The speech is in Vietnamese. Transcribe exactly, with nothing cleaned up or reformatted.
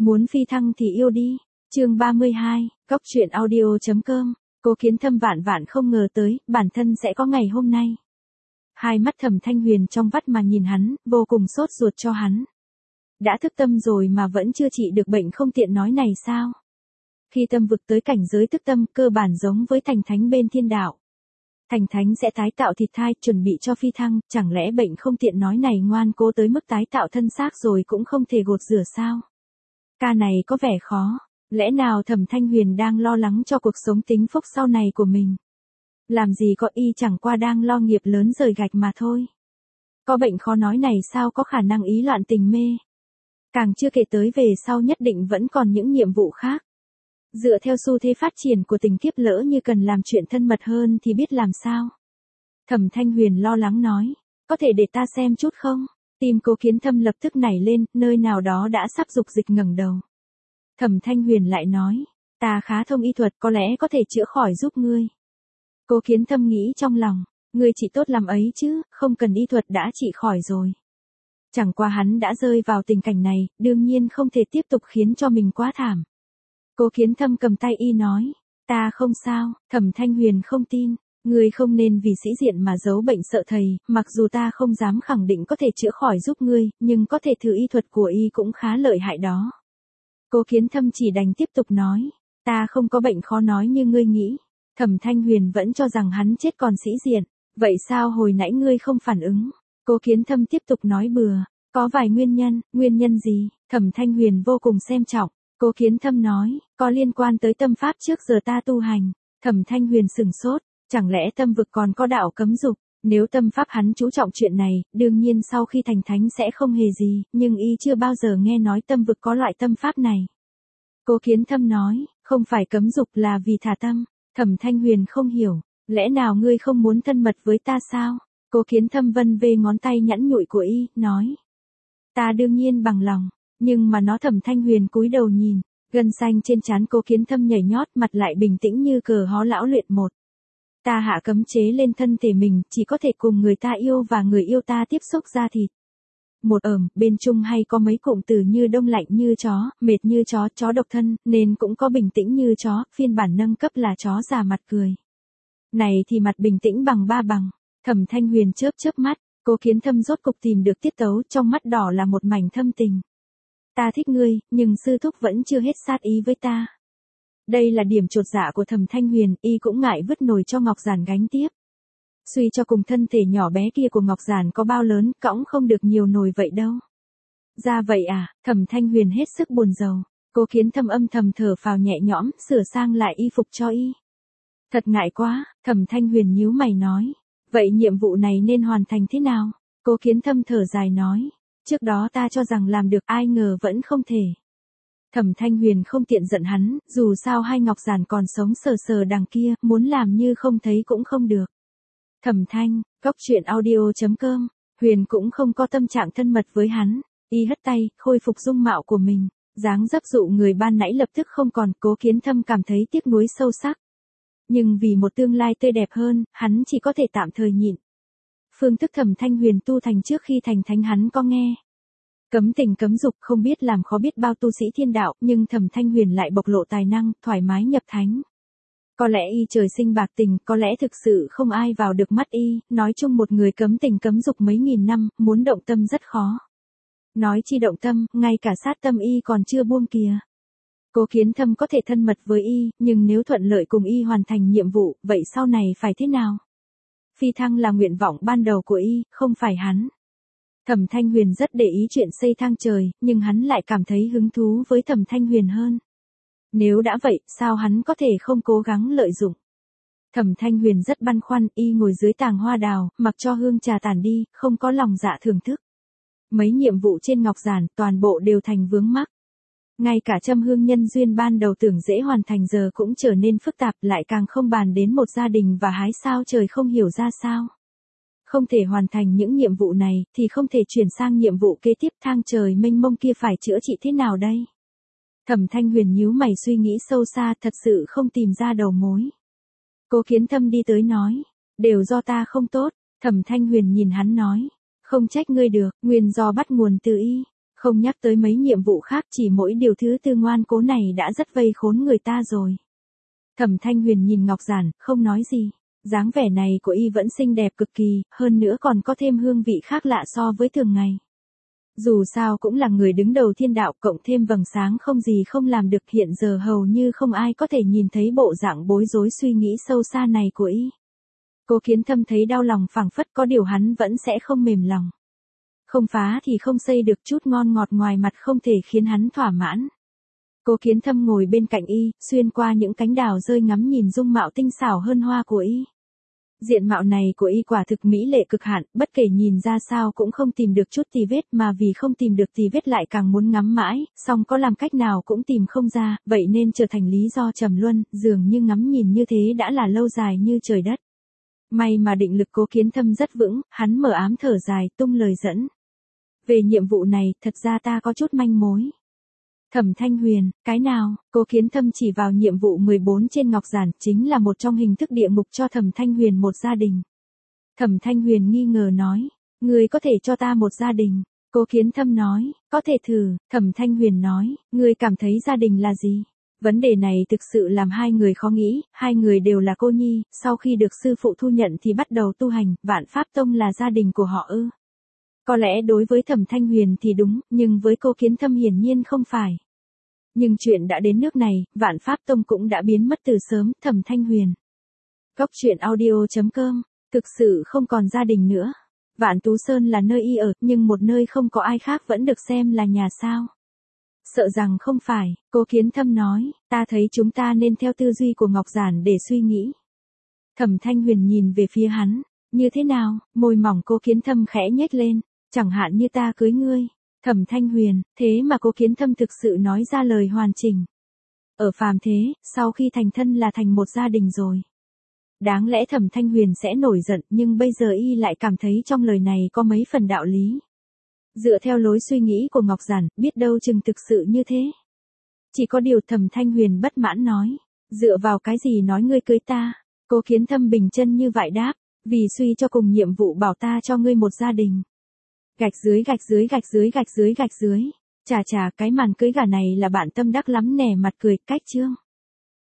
Muốn phi thăng thì yêu đi. Chương ba mươi hai, Cốc truyện audio chấm com. Cố Kiến Thâm vạn vạn không ngờ tới, bản thân sẽ có ngày hôm nay. Hai mắt Thẩm Thanh Huyền trong vắt mà nhìn hắn, vô cùng sốt ruột cho hắn. Đã thức tâm rồi mà vẫn chưa trị được bệnh không tiện nói này sao? Khi tâm vực tới cảnh giới thức tâm, cơ bản giống với thành thánh bên thiên đạo. Thành thánh sẽ tái tạo thịt thai, chuẩn bị cho phi thăng, chẳng lẽ bệnh không tiện nói này ngoan cố tới mức tái tạo thân xác rồi cũng không thể gột rửa sao? Ca này có vẻ khó. Lẽ nào Thẩm Thanh Huyền đang lo lắng cho cuộc sống tính phúc sau này của mình? Làm gì có, y chẳng qua đang lo nghiệp lớn rời gạch mà thôi. Có bệnh khó nói này sao có khả năng ý loạn tình mê. Càng chưa kể tới về sau nhất định vẫn còn những nhiệm vụ khác. Dựa theo xu thế phát triển của tình kiếp, lỡ như cần làm chuyện thân mật hơn thì biết làm sao. Thẩm Thanh Huyền lo lắng nói, có thể để ta xem chút không? Tim Cố Kiến Thâm lập tức nảy lên, nơi nào đó đã sắp dục dịch ngẩng đầu. Thẩm Thanh Huyền lại nói, ta khá thông y thuật, có lẽ có thể chữa khỏi giúp ngươi. Cố Kiến Thâm nghĩ trong lòng, ngươi chỉ tốt làm ấy chứ, không cần y thuật đã trị khỏi rồi. Chẳng qua hắn đã rơi vào tình cảnh này, đương nhiên không thể tiếp tục khiến cho mình quá thảm. Cố Kiến Thâm cầm tay y nói, ta không sao. Thẩm Thanh Huyền không tin, ngươi không nên vì sĩ diện mà giấu bệnh sợ thầy, mặc dù ta không dám khẳng định có thể chữa khỏi giúp ngươi, nhưng có thể thử y thuật của y cũng khá lợi hại đó. Cố Kiến Thâm chỉ đành tiếp tục nói, ta không có bệnh khó nói như ngươi nghĩ. Thẩm Thanh Huyền vẫn cho rằng hắn chết còn sĩ diện, vậy sao hồi nãy ngươi không phản ứng? Cố Kiến Thâm tiếp tục nói bừa, có vài nguyên nhân. Nguyên nhân gì? Thẩm Thanh Huyền vô cùng xem trọng. Cố Kiến Thâm nói, có liên quan tới tâm pháp trước giờ ta tu hành. Thẩm Thanh Huyền sừng sốt, chẳng lẽ tâm vực còn có đạo cấm dục? Nếu tâm pháp hắn chú trọng chuyện này, đương nhiên sau khi thành thánh sẽ không hề gì, nhưng y chưa bao giờ nghe nói tâm vực có loại tâm pháp này. Cố Kiến Thâm nói, không phải cấm dục là vì thả tâm. Thẩm Thanh Huyền không hiểu, lẽ nào ngươi không muốn thân mật với ta sao? Cố Kiến Thâm vân vê ngón tay nhẵn nhụi của y, nói, ta đương nhiên bằng lòng, nhưng mà nó. Thẩm Thanh Huyền cúi đầu nhìn, gân xanh trên trán Cố Kiến Thâm nhảy nhót, mặt lại bình tĩnh như cờ hó lão luyện một. Ta hạ cấm chế lên thân thể mình, chỉ có thể cùng người ta yêu và người yêu ta tiếp xúc da thịt. Một ẩm, bên chung hay có mấy cụm từ như đông lạnh như chó, mệt như chó, chó độc thân, nên cũng có bình tĩnh như chó, phiên bản nâng cấp là chó già mặt cười. Này thì mặt bình tĩnh bằng ba bằng. Thẩm Thanh Huyền chớp chớp mắt, Cố Kiến Thâm rốt cục tìm được tiết tấu, trong mắt đỏ là một mảnh thâm tình. Ta thích ngươi, nhưng sư thúc vẫn chưa hết sát ý với ta. Đây là điểm chột dạ của Thẩm Thanh Huyền, y cũng ngại vứt nồi cho Ngọc Giản gánh tiếp. Suy cho cùng thân thể nhỏ bé kia của Ngọc Giản có bao lớn, cõng không được nhiều nồi vậy đâu. Ra vậy à? Thẩm Thanh Huyền hết sức buồn rầu. Cố Kiến Thâm âm thầm thở phào nhẹ nhõm, sửa sang lại y phục cho y. Thật ngại quá. Thẩm Thanh Huyền nhíu mày nói, vậy nhiệm vụ này nên hoàn thành thế nào? Cố Kiến Thâm thở dài nói, trước đó ta cho rằng làm được, ai ngờ vẫn không thể. Thẩm Thanh Huyền không tiện giận hắn, dù sao hai Ngọc Giản còn sống sờ sờ đằng kia, muốn làm như không thấy cũng không được. Thẩm Thanh, Cốc truyện audio chấm com. Huyền cũng không có tâm trạng thân mật với hắn, y hất tay, khôi phục dung mạo của mình, dáng dấp dụ người ban nãy lập tức không còn. Cố Kiến Thâm cảm thấy tiếc nuối sâu sắc. Nhưng vì một tương lai tươi đẹp hơn, hắn chỉ có thể tạm thời nhịn. Phương thức Thẩm Thanh Huyền tu thành trước khi thành thánh hắn có nghe. Cấm tình cấm dục, không biết làm khó biết bao tu sĩ thiên đạo, nhưng Thẩm Thanh Huyền lại bộc lộ tài năng, thoải mái nhập thánh. Có lẽ y trời sinh bạc tình, có lẽ thực sự không ai vào được mắt y, nói chung một người cấm tình cấm dục mấy nghìn năm, muốn động tâm rất khó. Nói chi động tâm, ngay cả sát tâm y còn chưa buông kìa. Cố Kiến Thâm có thể thân mật với y, nhưng nếu thuận lợi cùng y hoàn thành nhiệm vụ, vậy sau này phải thế nào? Phi thăng là nguyện vọng ban đầu của y, không phải hắn. Thẩm Thanh Huyền rất để ý chuyện xây thang trời, nhưng hắn lại cảm thấy hứng thú với Thẩm Thanh Huyền hơn. Nếu đã vậy, sao hắn có thể không cố gắng lợi dụng? Thẩm Thanh Huyền rất băn khoăn, y ngồi dưới tàng hoa đào, mặc cho hương trà tàn đi, không có lòng dạ thưởng thức. Mấy nhiệm vụ trên Ngọc Giản, toàn bộ đều thành vướng mắc. Ngay cả châm hương nhân duyên ban đầu tưởng dễ hoàn thành giờ cũng trở nên phức tạp, lại càng không bàn đến một gia đình và hái sao trời không hiểu ra sao. Không thể hoàn thành những nhiệm vụ này, thì không thể chuyển sang nhiệm vụ kế tiếp. Thang trời mênh mông kia phải chữa trị thế nào đây? Thẩm Thanh Huyền nhíu mày suy nghĩ sâu xa, thật sự không tìm ra đầu mối. Cố Kiến Thâm đi tới nói, đều do ta không tốt. Thẩm Thanh Huyền nhìn hắn nói, không trách ngươi được, nguyên do bắt nguồn từ y. Không nhắc tới mấy nhiệm vụ khác, chỉ mỗi điều thứ tư ngoan cố này đã rất vây khốn người ta rồi. Thẩm Thanh Huyền nhìn Ngọc Giản, không nói gì. Dáng vẻ này của y vẫn xinh đẹp cực kỳ, hơn nữa còn có thêm hương vị khác lạ so với thường ngày. Dù sao cũng là người đứng đầu thiên đạo, cộng thêm vầng sáng không gì không làm được, hiện giờ hầu như không ai có thể nhìn thấy bộ dạng bối rối suy nghĩ sâu xa này của y. Cố Kiến Thâm thấy đau lòng phảng phất, có điều hắn vẫn sẽ không mềm lòng. Không phá thì không xây được, chút ngon ngọt ngoài mặt không thể khiến hắn thỏa mãn. Cố Kiến Thâm ngồi bên cạnh y, xuyên qua những cánh đào rơi ngắm nhìn dung mạo tinh xảo hơn hoa của y. Diện mạo này của y quả thực mỹ lệ cực hạn, bất kể nhìn ra sao cũng không tìm được chút tì vết, mà vì không tìm được tì vết lại càng muốn ngắm mãi, song có làm cách nào cũng tìm không ra, vậy nên trở thành lý do trầm luân, dường như ngắm nhìn như thế đã là lâu dài như trời đất. May mà định lực Cố Kiến Thâm rất vững, hắn mở ám thở dài, tung lời dẫn. Về nhiệm vụ này, thật ra ta có chút manh mối. Thẩm Thanh Huyền, cái nào? Cố Kiến Thâm chỉ vào nhiệm vụ mười bốn trên ngọc giản, chính là một trong hình thức địa ngục cho Thẩm Thanh Huyền một gia đình. Thẩm Thanh Huyền nghi ngờ nói, ngươi có thể cho ta một gia đình. Cố Kiến Thâm nói, có thể thử. Thẩm Thanh Huyền nói, ngươi cảm thấy gia đình là gì? Vấn đề này thực sự làm hai người khó nghĩ, hai người đều là cô nhi, sau khi được sư phụ thu nhận thì bắt đầu tu hành, Vạn Pháp Tông là gia đình của họ ư? Có lẽ đối với Thẩm Thanh Huyền thì đúng, nhưng với Cố Kiến Thâm hiển nhiên không phải. Nhưng chuyện đã đến nước này, Vạn Pháp Tông cũng đã biến mất từ sớm. Thẩm Thanh Huyền. Cốc truyện audio chấm com, thực sự không còn gia đình nữa. Vạn Tú Sơn là nơi y ở, nhưng một nơi không có ai khác vẫn được xem là nhà sao? Sợ rằng không phải, Cố Kiến Thâm nói, ta thấy chúng ta nên theo tư duy của Ngọc Giản để suy nghĩ. Thẩm Thanh Huyền nhìn về phía hắn, như thế nào? Môi mỏng Cố Kiến Thâm khẽ nhếch lên, chẳng hạn như ta cưới ngươi. Thẩm Thanh Huyền, thế mà Cố Kiến Thâm thực sự nói ra lời hoàn chỉnh. Ở phàm thế, sau khi thành thân là thành một gia đình rồi. Đáng lẽ Thẩm Thanh Huyền sẽ nổi giận, nhưng bây giờ y lại cảm thấy trong lời này có mấy phần đạo lý. Dựa theo lối suy nghĩ của Ngọc Giản, biết đâu chừng thực sự như thế. Chỉ có điều Thẩm Thanh Huyền bất mãn nói, dựa vào cái gì nói ngươi cưới ta? Cố Kiến Thâm bình chân như vậy đáp, vì suy cho cùng nhiệm vụ bảo ta cho ngươi một gia đình. Gạch dưới gạch dưới gạch dưới gạch dưới gạch dưới. Chà chà, cái màn cưới gà này là bạn tâm đắc lắm nè, mặt cười, cách chương.